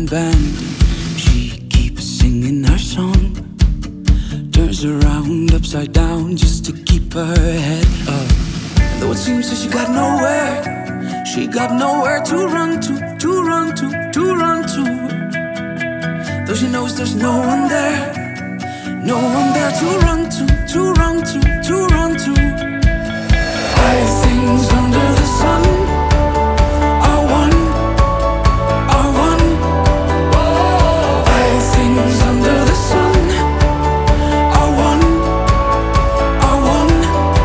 band. She keeps singing her song, turns around upside down just to keep her head up. And though it seems that she got nowhere to run to run to run to. Though she knows there's no one there to run to run to run to. All things under the sun are one, are one. All things under the sun are one, are one.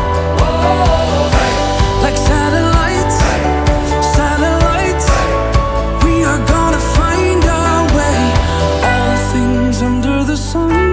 Like satellites, satellites, we are gonna find our way. All things under the sun.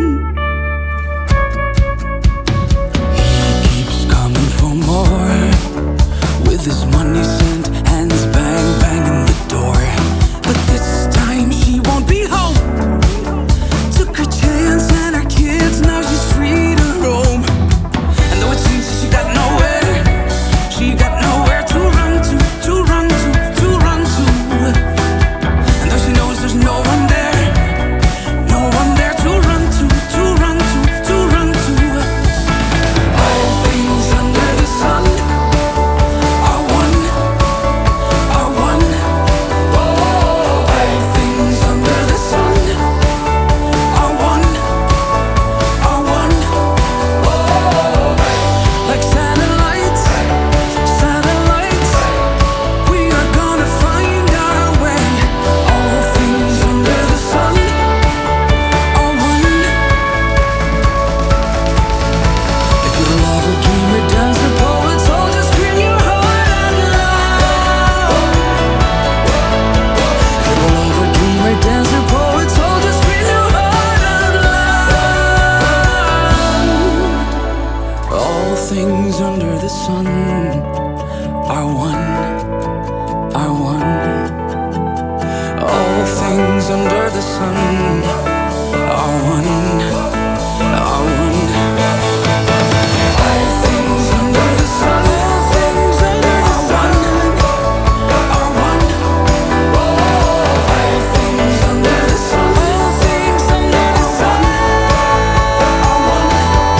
This money sent, hands bang, banging the door. But this time she won't be home. Took her chance and her kids, now she's free to roam. And though it seems that she got nowhere to run to run to run to. And though she knows there's no one there to run to run to run to. All things under the sun things under the sun are one, are one. All things under the sun are one, are one. All things under the sun are one, are one. All things under the sun are one.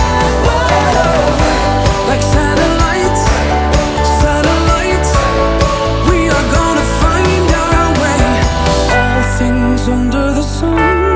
Like satellites, satellites, we are gonna find our way. All things under the sun.